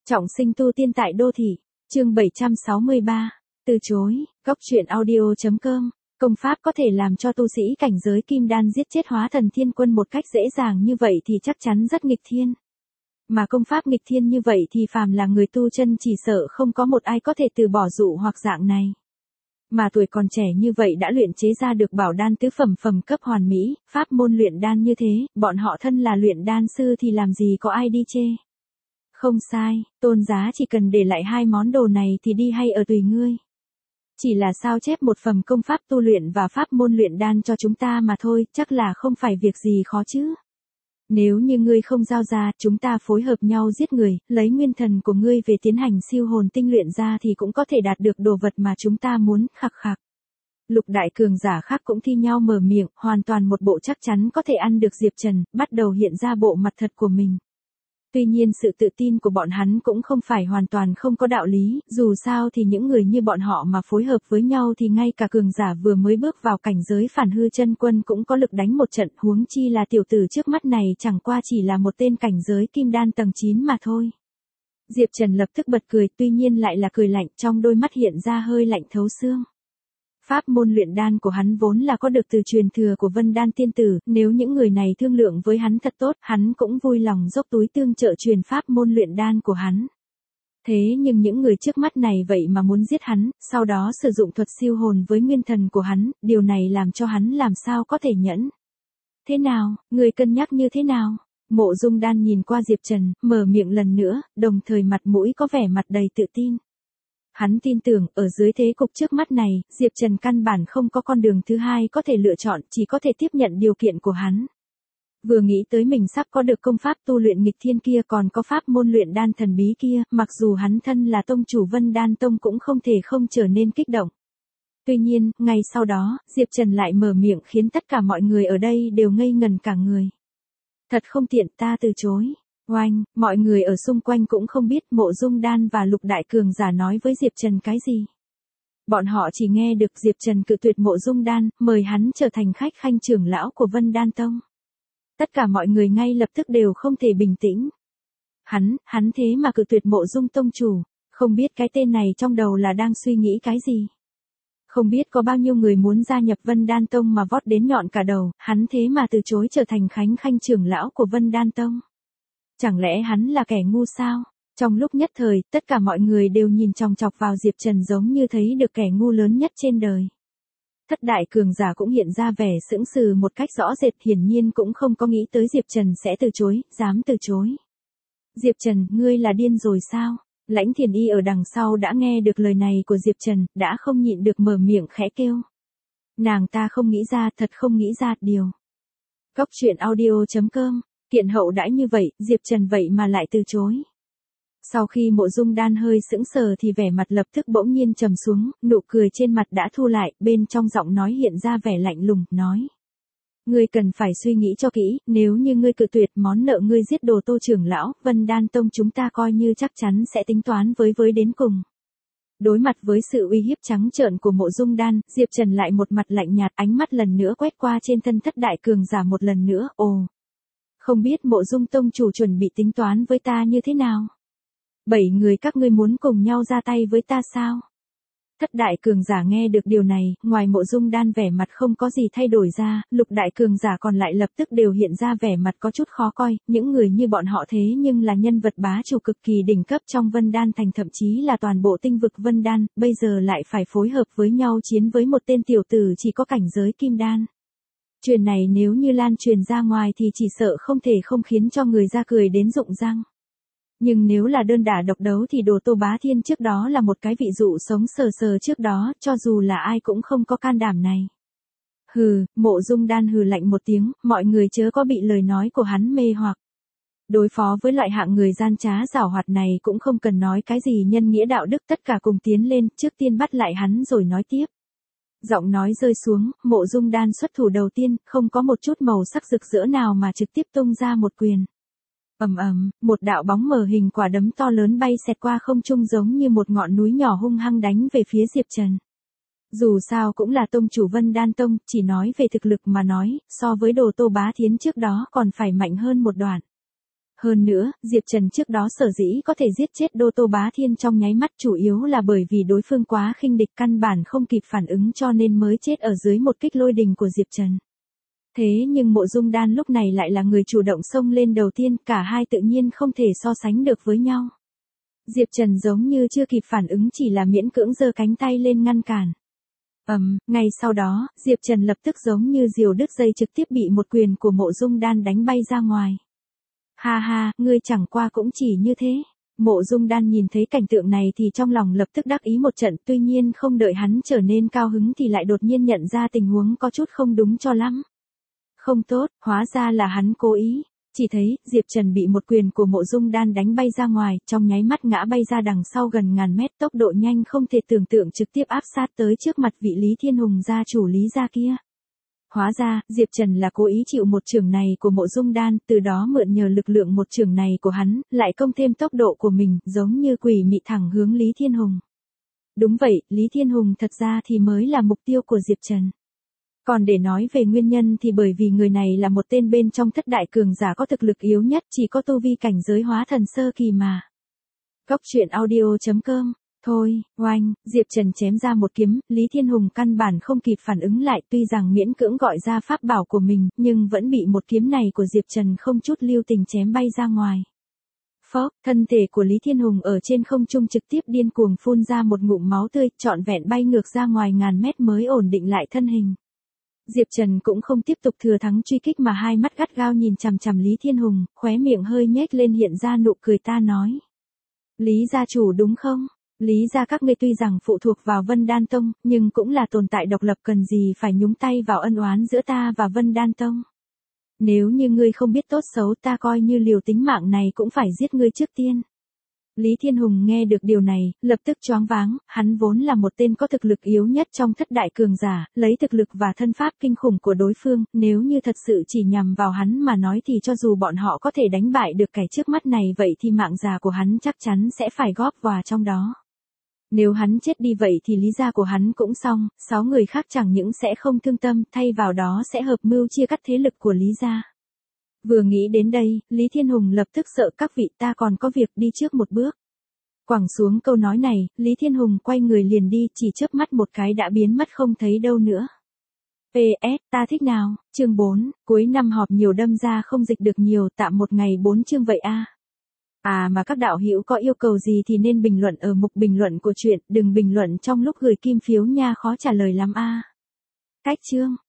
Trọng sinh tu tiên tại đô thị, chương 763, từ chối, góc truyện audio.com, công pháp có thể làm cho tu sĩ cảnh giới kim đan giết chết hóa thần thiên quân một cách dễ dàng như vậy thì chắc chắn rất nghịch thiên. Mà công pháp nghịch thiên như vậy thì phàm là người tu chân chỉ sợ không có một ai có thể từ bỏ dụ hoặc dạng này. Mà tuổi còn trẻ như vậy đã luyện chế ra được bảo đan tứ phẩm phẩm cấp hoàn mỹ, pháp môn luyện đan như thế, bọn họ thân là luyện đan sư thì làm gì có ai đi chê. Không sai, tôn giá chỉ cần để lại hai món đồ này thì đi hay ở tùy ngươi. Chỉ là sao chép một phẩm công pháp tu luyện và pháp môn luyện đan cho chúng ta mà thôi, chắc là không phải việc gì khó chứ. Nếu như ngươi không giao ra, chúng ta phối hợp nhau giết người, lấy nguyên thần của ngươi về tiến hành siêu hồn tinh luyện ra thì cũng có thể đạt được đồ vật mà chúng ta muốn, khặc khặc. Lục đại cường giả khác cũng thi nhau mở miệng, hoàn toàn một bộ chắc chắn có thể ăn được Diệp Trần, bắt đầu hiện ra bộ mặt thật của mình. Tuy nhiên sự tự tin của bọn hắn cũng không phải hoàn toàn không có đạo lý, dù sao thì những người như bọn họ mà phối hợp với nhau thì ngay cả cường giả vừa mới bước vào cảnh giới phản hư chân quân cũng có lực đánh một trận, huống chi là tiểu tử trước mắt này chẳng qua chỉ là một tên cảnh giới kim đan tầng 9 mà thôi. Diệp Trần lập tức bật cười, tuy nhiên lại là cười lạnh, trong đôi mắt hiện ra hơi lạnh thấu xương. Pháp môn luyện đan của hắn vốn là có được từ truyền thừa của Vân Đan tiên tử, nếu những người này thương lượng với hắn thật tốt, hắn cũng vui lòng dốc túi tương trợ truyền pháp môn luyện đan của hắn. Thế nhưng những người trước mắt này vậy mà muốn giết hắn, sau đó sử dụng thuật siêu hồn với nguyên thần của hắn, điều này làm cho hắn làm sao có thể nhẫn. Thế nào, người cân nhắc như thế nào? Mộ Dung Đan nhìn qua Diệp Trần, mở miệng lần nữa, đồng thời mặt mũi có vẻ mặt đầy tự tin. Hắn tin tưởng, ở dưới thế cục trước mắt này, Diệp Trần căn bản không có con đường thứ hai có thể lựa chọn, chỉ có thể tiếp nhận điều kiện của hắn. Vừa nghĩ tới mình sắp có được công pháp tu luyện nghịch thiên kia còn có pháp môn luyện đan thần bí kia, mặc dù hắn thân là tông chủ Vân Đan Tông cũng không thể không trở nên kích động. Tuy nhiên, ngay sau đó, Diệp Trần lại mở miệng khiến tất cả mọi người ở đây đều ngây ngần cả người. Thật không tiện, ta từ chối. Oanh, mọi người ở xung quanh cũng không biết Mộ Dung Đan và Lục Đại Cường giả nói với Diệp Trần cái gì. Bọn họ chỉ nghe được Diệp Trần cự tuyệt Mộ Dung Đan, mời hắn trở thành khách khanh trưởng lão của Vân Đan Tông. Tất cả mọi người ngay lập tức đều không thể bình tĩnh. Hắn thế mà cự tuyệt Mộ Dung tông chủ, không biết cái tên này trong đầu là đang suy nghĩ cái gì. Không biết có bao nhiêu người muốn gia nhập Vân Đan Tông mà vót đến nhọn cả đầu, hắn thế mà từ chối trở thành khanh trưởng lão của Vân Đan Tông. Chẳng lẽ hắn là kẻ ngu sao? Trong lúc nhất thời, tất cả mọi người đều nhìn chòng chọc vào Diệp Trần giống như thấy được kẻ ngu lớn nhất trên đời. Thất đại cường giả cũng hiện ra vẻ sững sờ một cách rõ rệt, hiển nhiên cũng không có nghĩ tới Diệp Trần sẽ từ chối, dám từ chối. Diệp Trần, ngươi là điên rồi sao? Lãnh Thiền Y ở đằng sau đã nghe được lời này của Diệp Trần, đã không nhịn được mở miệng khẽ kêu. Nàng ta không nghĩ ra, thật không nghĩ ra điều. Góc truyện audio.com. Kiện hậu đãi như vậy, Diệp Trần vậy mà lại từ chối. Sau khi Mộ Dung Đan hơi sững sờ thì vẻ mặt lập tức bỗng nhiên trầm xuống, nụ cười trên mặt đã thu lại, bên trong giọng nói hiện ra vẻ lạnh lùng, nói. Ngươi cần phải suy nghĩ cho kỹ, nếu như ngươi cự tuyệt món nợ ngươi giết đồ Tô trưởng lão, Vân Đan Tông chúng ta coi như chắc chắn sẽ tính toán với đến cùng. Đối mặt với sự uy hiếp trắng trợn của Mộ Dung Đan, Diệp Trần lại một mặt lạnh nhạt, ánh mắt lần nữa quét qua trên thân thất đại cường giả một lần nữa, ồ. Không biết Mộ Dung tông chủ chuẩn bị tính toán với ta như thế nào? 7 người các ngươi muốn cùng nhau ra tay với ta sao? Thất đại cường giả nghe được điều này, ngoài Mộ Dung Đan vẻ mặt không có gì thay đổi ra, lục đại cường giả còn lại lập tức đều hiện ra vẻ mặt có chút khó coi, những người như bọn họ thế nhưng là nhân vật bá chủ cực kỳ đỉnh cấp trong Vân Đan thành, thậm chí là toàn bộ tinh vực Vân Đan, bây giờ lại phải phối hợp với nhau chiến với một tên tiểu tử chỉ có cảnh giới kim đan. Chuyện này nếu như lan truyền ra ngoài thì chỉ sợ không thể không khiến cho người ra cười đến rụng răng. Nhưng nếu là đơn đả độc đấu thì đồ Tô Bá Thiên trước đó là một cái vị dụ sống sờ sờ trước đó, cho dù là ai cũng không có can đảm này. Hừ, Mộ Dung Đan hừ lạnh một tiếng, mọi người chớ có bị lời nói của hắn mê hoặc. Đối phó với loại hạng người gian trá giảo hoạt này cũng không cần nói cái gì nhân nghĩa đạo đức, tất cả cùng tiến lên, trước tiên bắt lại hắn rồi nói tiếp. Giọng nói rơi xuống, Mộ Dung Đan xuất thủ đầu tiên, không có một chút màu sắc rực rỡ nào mà trực tiếp tung ra một quyền. Ầm ầm, một đạo bóng mờ hình quả đấm to lớn bay xẹt qua không trung giống như một ngọn núi nhỏ hung hăng đánh về phía Diệp Trần. Dù sao cũng là tông chủ Vân Đan Tông, chỉ nói về thực lực mà nói, so với đồ Tô Bá Thiến trước đó còn phải mạnh hơn một đoạn. Hơn nữa, Diệp Trần trước đó sở dĩ có thể giết chết Đô Tô Bá Thiên trong nháy mắt chủ yếu là bởi vì đối phương quá khinh địch căn bản không kịp phản ứng cho nên mới chết ở dưới một kích lôi đình của Diệp Trần. Thế nhưng Mộ Dung Đan lúc này lại là người chủ động xông lên đầu tiên, cả hai tự nhiên không thể so sánh được với nhau. Diệp Trần giống như chưa kịp phản ứng chỉ là miễn cưỡng giơ cánh tay lên ngăn cản. Ngay sau đó, Diệp Trần lập tức giống như diều đứt dây trực tiếp bị một quyền của Mộ Dung Đan đánh bay ra ngoài. Ha ha, ngươi chẳng qua cũng chỉ như thế. Mộ Dung Đan nhìn thấy cảnh tượng này thì trong lòng lập tức đắc ý một trận, tuy nhiên không đợi hắn trở nên cao hứng thì lại đột nhiên nhận ra tình huống có chút không đúng cho lắm. Không tốt, hóa ra là hắn cố ý. Chỉ thấy, Diệp Trần bị một quyền của Mộ Dung Đan đánh bay ra ngoài, trong nháy mắt ngã bay ra đằng sau gần ngàn mét, tốc độ nhanh không thể tưởng tượng trực tiếp áp sát tới trước mặt vị Lý Thiên Hùng gia chủ Lý gia kia. Hóa ra, Diệp Trần là cố ý chịu một chưởng này của Mộ Dung Đan, từ đó mượn nhờ lực lượng một chưởng này của hắn, lại công thêm tốc độ của mình, giống như quỷ mị thẳng hướng Lý Thiên Hùng. Đúng vậy, Lý Thiên Hùng thật ra thì mới là mục tiêu của Diệp Trần. Còn để nói về nguyên nhân thì bởi vì người này là một tên bên trong thất đại cường giả có thực lực yếu nhất, chỉ có tu vi cảnh giới hóa thần sơ kỳ mà. Góc truyện audio.com. Thôi, oanh, Diệp Trần chém ra một kiếm, Lý Thiên Hùng căn bản không kịp phản ứng lại, tuy rằng miễn cưỡng gọi ra pháp bảo của mình, nhưng vẫn bị một kiếm này của Diệp Trần không chút lưu tình chém bay ra ngoài. Phốc, thân thể của Lý Thiên Hùng ở trên không trung trực tiếp điên cuồng phun ra một ngụm máu tươi, trọn vẹn bay ngược ra ngoài ngàn mét mới ổn định lại thân hình. Diệp Trần cũng không tiếp tục thừa thắng truy kích mà hai mắt gắt gao nhìn chằm chằm Lý Thiên Hùng, khóe miệng hơi nhếch lên hiện ra nụ cười ta nói. Lý gia chủ đúng không? Lý gia các ngươi tuy rằng phụ thuộc vào Vân Đan Tông, nhưng cũng là tồn tại độc lập, cần gì phải nhúng tay vào ân oán giữa ta và Vân Đan Tông. Nếu như ngươi không biết tốt xấu, ta coi như liều tính mạng này cũng phải giết ngươi trước tiên. Lý Thiên Hùng nghe được điều này, lập tức choáng váng, hắn vốn là một tên có thực lực yếu nhất trong thất đại cường giả, lấy thực lực và thân pháp kinh khủng của đối phương, nếu như thật sự chỉ nhằm vào hắn mà nói thì cho dù bọn họ có thể đánh bại được kẻ trước mắt này vậy thì mạng già của hắn chắc chắn sẽ phải góp vào trong đó. Nếu hắn chết đi vậy thì lý gia của hắn cũng xong, 6 người khác chẳng những sẽ không thương tâm, thay vào đó sẽ hợp mưu chia cắt thế lực của Lý gia. Vừa nghĩ đến đây, Lý Thiên Hùng lập tức sợ các vị, ta còn có việc, đi trước một bước. Quẳng xuống câu nói này, Lý Thiên Hùng quay người liền đi, chỉ chớp mắt một cái đã biến mất không thấy đâu nữa. PS, ta thích nào, chương 4, cuối năm họp nhiều đâm ra không dịch được nhiều, tạm một ngày 4 chương vậy a. Mà các đạo hữu có yêu cầu gì thì nên bình luận ở mục bình luận của truyện, đừng bình luận trong lúc gửi kim phiếu nha, khó trả lời lắm a. Cách chương